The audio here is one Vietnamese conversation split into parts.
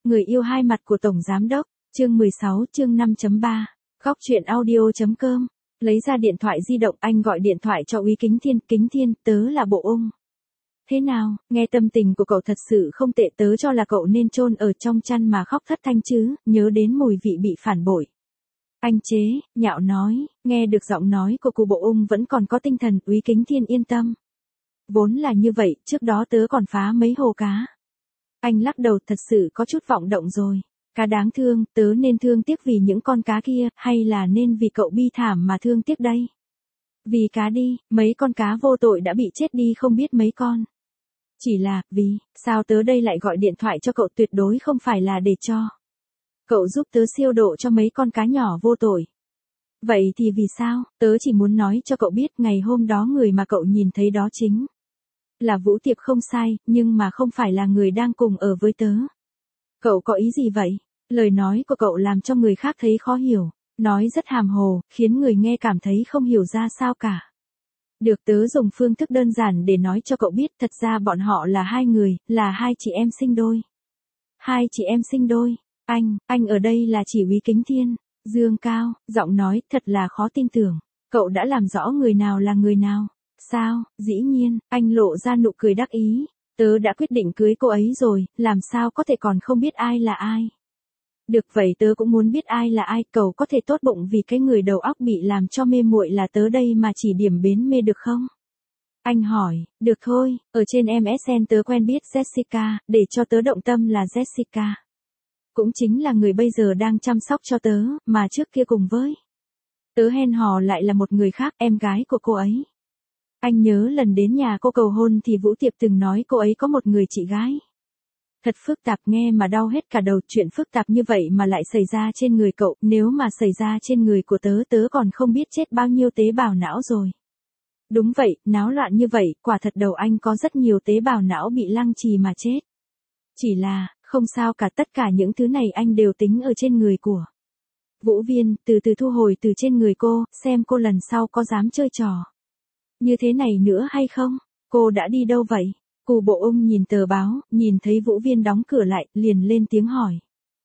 Người yêu hai mặt của Tổng Giám Đốc, chương 16 chương 5.3, Góc truyện audio.com. Lấy ra điện thoại di động, anh gọi điện thoại cho Úy Kính Thiên, tớ là Bộ Ung. Thế nào, nghe tâm tình của cậu thật sự không tệ, tớ cho là cậu nên chôn ở trong chăn mà khóc thất thanh chứ, nhớ đến mùi vị bị phản bội. Anh chế, nhạo nói, nghe được giọng nói của cụ Bộ Ung vẫn còn có tinh thần, Úy Kính Thiên yên tâm. Vốn là như vậy, trước đó tớ còn phá mấy hồ cá. Anh lắc đầu, thật sự có chút vọng động rồi. Cá đáng thương, tớ nên thương tiếc vì những con cá kia, hay là nên vì cậu bi thảm mà thương tiếc đây? Vì cá đi, mấy con cá vô tội đã bị chết đi không biết mấy con. Chỉ là, vì, sao tớ đây lại gọi điện thoại cho cậu, tuyệt đối không phải là để cho cậu giúp tớ siêu độ cho mấy con cá nhỏ vô tội. Vậy thì vì sao, tớ chỉ muốn nói cho cậu biết ngày hôm đó người mà cậu nhìn thấy đó chính là Vũ Tiệp không sai, nhưng mà không phải là người đang cùng ở với tớ. Cậu có ý gì vậy? Lời nói của cậu làm cho người khác thấy khó hiểu, nói rất hàm hồ, khiến người nghe cảm thấy không hiểu ra sao cả. Được, tớ dùng phương thức đơn giản để nói cho cậu biết, thật ra bọn họ là hai người, là hai chị em sinh đôi. Hai chị em sinh đôi, anh ở đây là chỉ Úy Kính Thiên, dương cao, giọng nói thật là khó tin tưởng. Cậu đã làm rõ người nào là người nào? Sao, dĩ nhiên, anh lộ ra nụ cười đắc ý. Tớ đã quyết định cưới cô ấy rồi, làm sao có thể còn không biết ai là ai. Được, vậy tớ cũng muốn biết ai là ai, cậu có thể tốt bụng vì cái người đầu óc bị làm cho mê muội là tớ đây mà chỉ điểm bến mê được không? Anh hỏi, được thôi, ở trên MSN tớ quen biết Jessica, để cho tớ động tâm là Jessica. Cũng chính là người bây giờ đang chăm sóc cho tớ, mà trước kia cùng với tớ hẹn hò lại là một người khác, em gái của cô ấy. Anh nhớ lần đến nhà cô cầu hôn thì Vũ Tiệp từng nói cô ấy có một người chị gái. Thật phức tạp, nghe mà đau hết cả đầu, chuyện phức tạp như vậy mà lại xảy ra trên người cậu, nếu mà xảy ra trên người của tớ, tớ còn không biết chết bao nhiêu tế bào não rồi. Đúng vậy, náo loạn như vậy, quả thật đầu anh có rất nhiều tế bào não bị lăng trì mà chết. Chỉ là, không sao cả, tất cả những thứ này anh đều tính ở trên người của Vũ Viên, từ từ thu hồi từ trên người cô, xem cô lần sau có dám chơi trò như thế này nữa hay không? Cô đã đi đâu vậy? Cụ Bộ Ung nhìn tờ báo, nhìn thấy Vũ Viên đóng cửa lại, liền lên tiếng hỏi.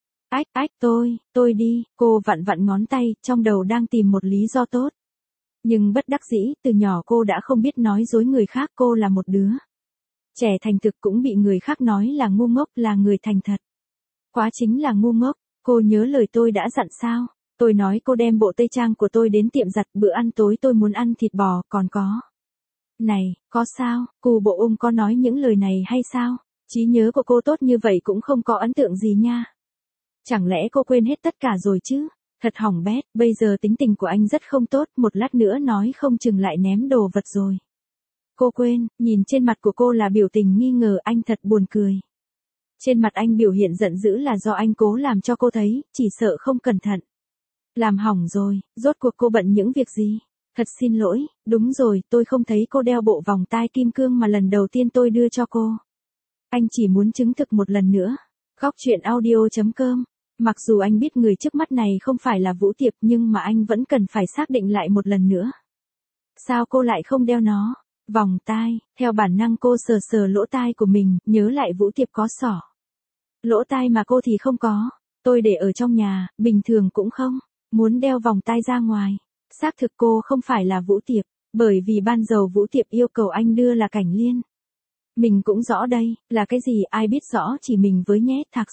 Tôi đi, cô vặn vặn ngón tay, trong đầu đang tìm một lý do tốt. Nhưng bất đắc dĩ, từ nhỏ cô đã không biết nói dối người khác, cô là một đứa trẻ thành thực cũng bị người khác nói là ngu ngốc, là người thành thật. Quá chính là ngu ngốc, cô nhớ lời tôi đã dặn sao? Tôi nói cô đem bộ tây trang của tôi đến tiệm giặt, bữa ăn tối tôi muốn ăn thịt bò, còn có. Này, có sao, cụ Bộ Ung có nói những lời này hay sao? Trí nhớ của cô tốt như vậy cũng không có ấn tượng gì nha. Chẳng lẽ cô quên hết tất cả rồi chứ? Thật hỏng bét, bây giờ tính tình của anh rất không tốt, một lát nữa nói không chừng lại ném đồ vật rồi. Cô quên, nhìn trên mặt của cô là biểu tình nghi ngờ, anh thật buồn cười. Trên mặt anh biểu hiện giận dữ là do anh cố làm cho cô thấy, chỉ sợ không cẩn thận làm hỏng rồi, rốt cuộc cô bận những việc gì? Thật xin lỗi, đúng rồi, tôi không thấy cô đeo bộ vòng tai kim cương mà lần đầu tiên tôi đưa cho cô. Anh chỉ muốn chứng thực một lần nữa. Góc truyện audio.com. Mặc dù anh biết người trước mắt này không phải là Vũ Tiệp nhưng mà anh vẫn cần phải xác định lại một lần nữa. Sao cô lại không đeo nó? Vòng tai, theo bản năng cô sờ sờ lỗ tai của mình, nhớ lại Vũ Tiệp có xỏ lỗ tai mà cô thì không có. Tôi để ở trong nhà, bình thường cũng không muốn đeo vòng tai ra ngoài. Xác thực cô không phải là Vũ Tiệp, bởi vì ban đầu Vũ Tiệp yêu cầu anh đưa là Cảnh Liên. Mình cũng rõ đây, là cái gì ai biết rõ, chỉ mình với nhé, Thạc.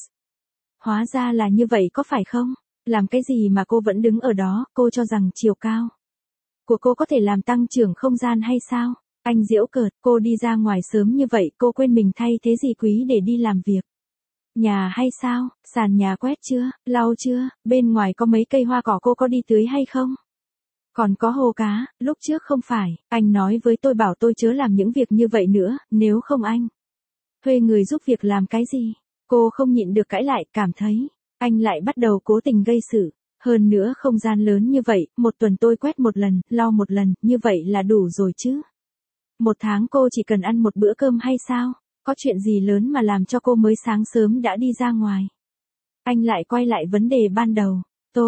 Hóa ra là như vậy có phải không? Làm cái gì mà cô vẫn đứng ở đó, cô cho rằng chiều cao của cô có thể làm tăng trưởng không gian hay sao? Anh giễu cợt, cô đi ra ngoài sớm như vậy, cô quên mình thay thế gì quý để đi làm việc nhà hay sao? Sàn nhà quét chưa, lau chưa, bên ngoài có mấy cây hoa cỏ cô có đi tưới hay không? Còn có hồ cá, lúc trước không phải, anh nói với tôi bảo tôi chớ làm những việc như vậy nữa, nếu không anh thuê người giúp việc làm cái gì? Cô không nhịn được cãi lại, cảm thấy anh lại bắt đầu cố tình gây sự. Hơn nữa không gian lớn như vậy, một tuần tôi quét một lần, lau một lần, như vậy là đủ rồi chứ. Một tháng cô chỉ cần ăn một bữa cơm hay sao? Có chuyện gì lớn mà làm cho cô mới sáng sớm đã đi ra ngoài? Anh lại quay lại vấn đề ban đầu.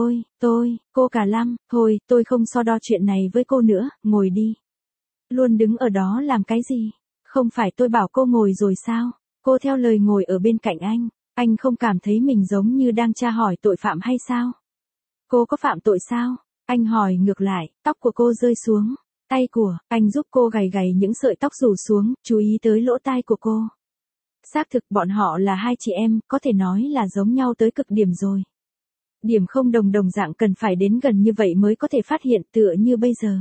Cô cả Lâm, thôi, tôi không so đo chuyện này với cô nữa, ngồi đi. Luôn đứng ở đó làm cái gì? Không phải tôi bảo cô ngồi rồi sao? Cô theo lời ngồi ở bên cạnh anh. Anh không cảm thấy mình giống như đang tra hỏi tội phạm hay sao? Cô có phạm tội sao? Anh hỏi ngược lại, tóc của cô rơi xuống. Tay của, anh giúp cô gầy gầy những sợi tóc rủ xuống, chú ý tới lỗ tai của cô. Xác thực bọn họ là hai chị em, có thể nói là giống nhau tới cực điểm rồi. Điểm không đồng dạng cần phải đến gần như vậy mới có thể phát hiện tựa như bây giờ.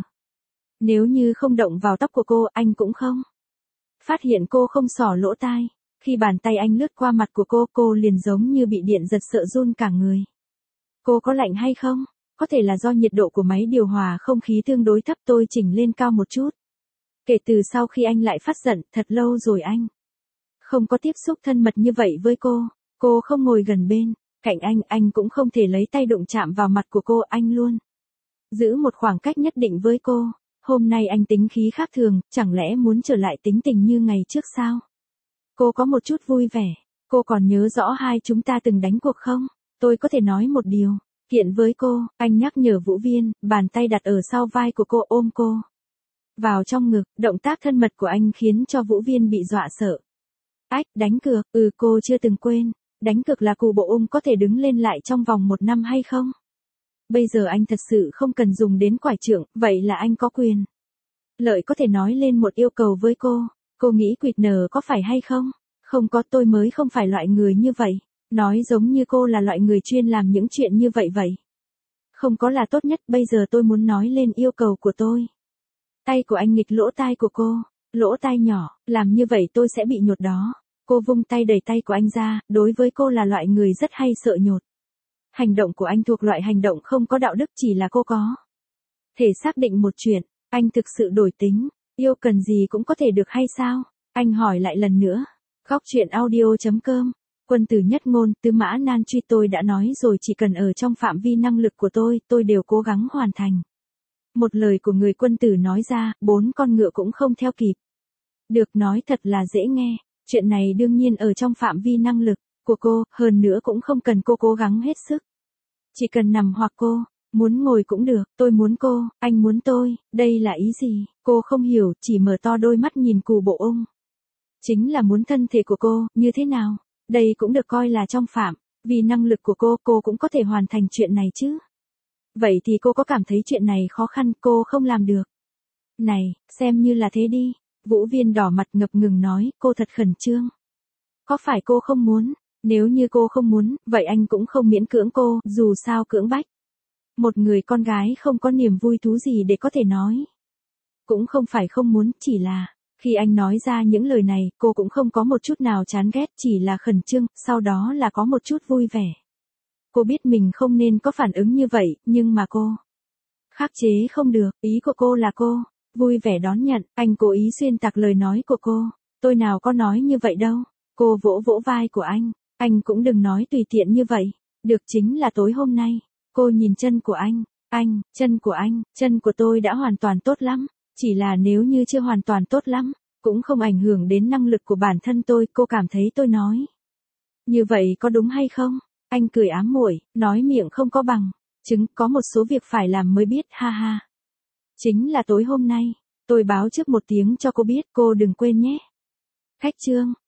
Nếu như không động vào tóc của cô, anh cũng không phát hiện cô không xỏ lỗ tai. Khi bàn tay anh lướt qua mặt của cô liền giống như bị điện giật sợ run cả người. Cô có lạnh hay không? Có thể là do nhiệt độ của máy điều hòa không khí tương đối thấp, tôi chỉnh lên cao một chút. Kể từ sau khi anh lại phát giận, thật lâu rồi anh không có tiếp xúc thân mật như vậy với cô không ngồi gần bên cạnh anh cũng không thể lấy tay đụng chạm vào mặt của cô, anh luôn giữ một khoảng cách nhất định với cô. Hôm nay anh tính khí khác thường, chẳng lẽ muốn trở lại tính tình như ngày trước sao? Cô có một chút vui vẻ, cô còn nhớ rõ hai chúng ta từng đánh cuộc không? Tôi có thể nói một điều kiện với cô, anh nhắc nhở Vũ Viên, bàn tay đặt ở sau vai của cô ôm cô vào trong ngực, động tác thân mật của anh khiến cho Vũ Viên bị dọa sợ. Ách, đánh cược, cô chưa từng quên, đánh cược là cụ bộ có thể đứng lên lại trong vòng 1 năm hay không? Bây giờ anh thật sự không cần dùng đến quải trượng, vậy là anh có quyền lợi có thể nói lên một yêu cầu với cô nghĩ quỵt nở có phải hay không? Không có, tôi mới không phải loại người như vậy, nói giống như cô là loại người chuyên làm những chuyện như vậy vậy. Không có là tốt nhất, bây giờ tôi muốn nói lên yêu cầu của tôi. Tay của anh nghịch lỗ tai của cô, lỗ tai nhỏ, làm như vậy tôi sẽ bị nhột đó. Cô vung tay đẩy tay của anh ra, đối với cô là loại người rất hay sợ nhột. Hành động của anh thuộc loại hành động không có đạo đức, chỉ là cô có thể xác định một chuyện, anh thực sự đổi tính, yêu cần gì cũng có thể được hay sao? Anh hỏi lại lần nữa. Góc truyện audio.com, quân tử nhất ngôn, tứ mã nan truy, tôi đã nói rồi, chỉ cần ở trong phạm vi năng lực của tôi đều cố gắng hoàn thành. Một lời của người quân tử nói ra, 4 con ngựa cũng không theo kịp. Được, nói thật là dễ nghe, chuyện này đương nhiên ở trong phạm vi năng lực của cô, hơn nữa cũng không cần cô cố gắng hết sức. Chỉ cần nằm hoặc cô muốn ngồi cũng được, tôi muốn cô, anh muốn tôi, đây là ý gì? Cô không hiểu, chỉ mở to đôi mắt nhìn cụ bộ chính là muốn thân thể của cô, như thế nào? Đây cũng được coi là trong phạm vì năng lực của cô cũng có thể hoàn thành chuyện này chứ. Vậy thì cô có cảm thấy chuyện này khó khăn, cô không làm được? Này, xem như là thế đi. Vũ Viên đỏ mặt ngập ngừng nói, cô thật khẩn trương. Có phải cô không muốn? Nếu như cô không muốn, vậy anh cũng không miễn cưỡng cô, dù sao cưỡng bách. Một người con gái không có niềm vui thú gì để có thể nói. Cũng không phải không muốn, chỉ là khi anh nói ra những lời này, cô cũng không có một chút nào chán ghét, chỉ là khẩn trương, sau đó là có một chút vui vẻ. Cô biết mình không nên có phản ứng như vậy, nhưng mà cô khắc chế không được, ý của cô là cô vui vẻ đón nhận, anh cố ý xuyên tạc lời nói của cô. Tôi nào có nói như vậy đâu. Cô vỗ vỗ vai của anh cũng đừng nói tùy tiện như vậy. Được, chính là tối hôm nay. Cô nhìn chân của anh, chân của tôi đã hoàn toàn tốt lắm. Chỉ là nếu như chưa hoàn toàn tốt lắm, cũng không ảnh hưởng đến năng lực của bản thân tôi, cô cảm thấy tôi nói như vậy có đúng hay không? Anh cười ám muội, nói miệng không có bằng chứng, có một số việc phải làm mới biết, ha ha. Chính là tối hôm nay, tôi báo trước một tiếng cho cô biết, cô đừng quên nhé. Khách chương